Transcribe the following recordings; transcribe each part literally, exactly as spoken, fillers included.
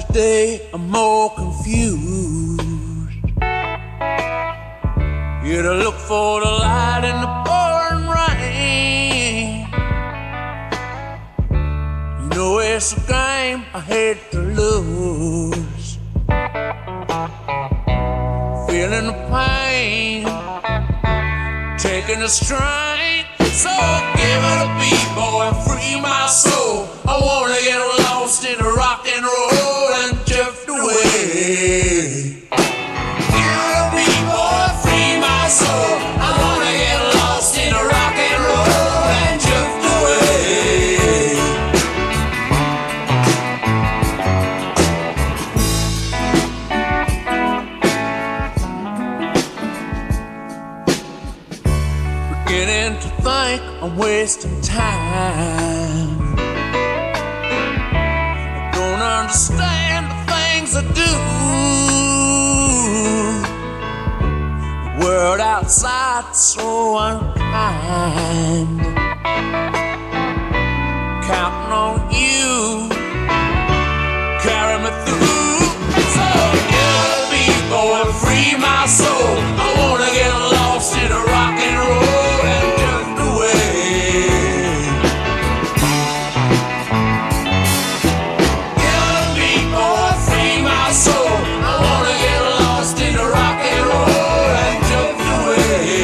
day I'm more confused. Yeah, to look for the light in the pouring rain. You know it's a game I hate to lose. Feeling the pain, taking the strain. So give it a beat, boy, and free my soul. I wanna get lost in the rock and roll and drift away. Give it a beat, boy, free my soul. I wanna get lost in the rock and roll and drift away. Beginning to think I'm wasting time. I don't understand the things I do. The world outside's so unkind. Counting on you, carry me through. So give me, boy, free my soul. I wanna get lost in a rock and roll and drift away. Give me, boy, free my soul. I wanna get lost in a rock and roll and drift away.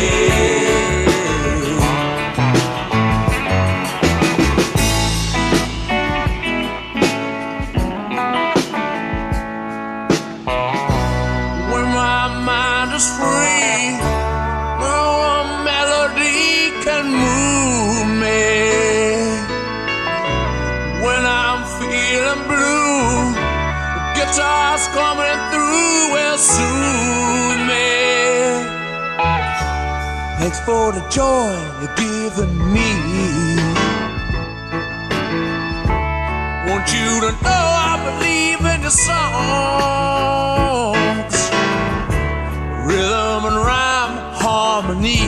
When my mind is free, well, a melody can move me. When I'm feeling blue, the guitar's coming through will soothe me. Thanks for the joy you're giving me. Want you to know I believe in your songs, rhythm and rhyme, harmony.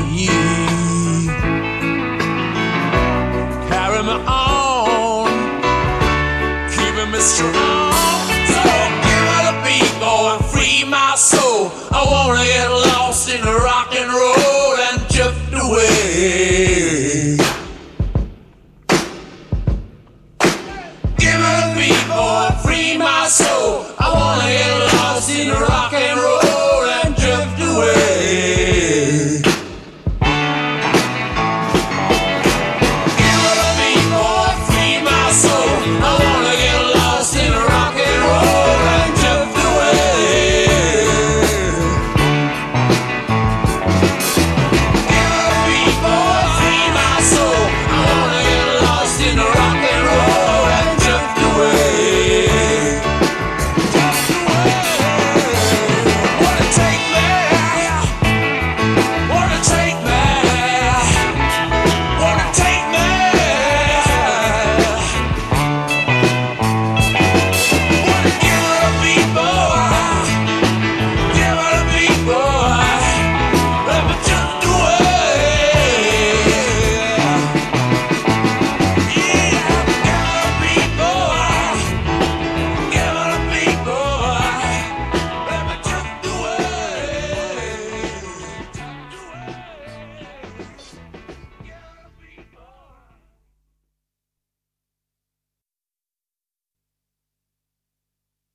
Carry me on, keeping me strong. So give it a beat, boy, and free my soul. I wanna get lost in the rock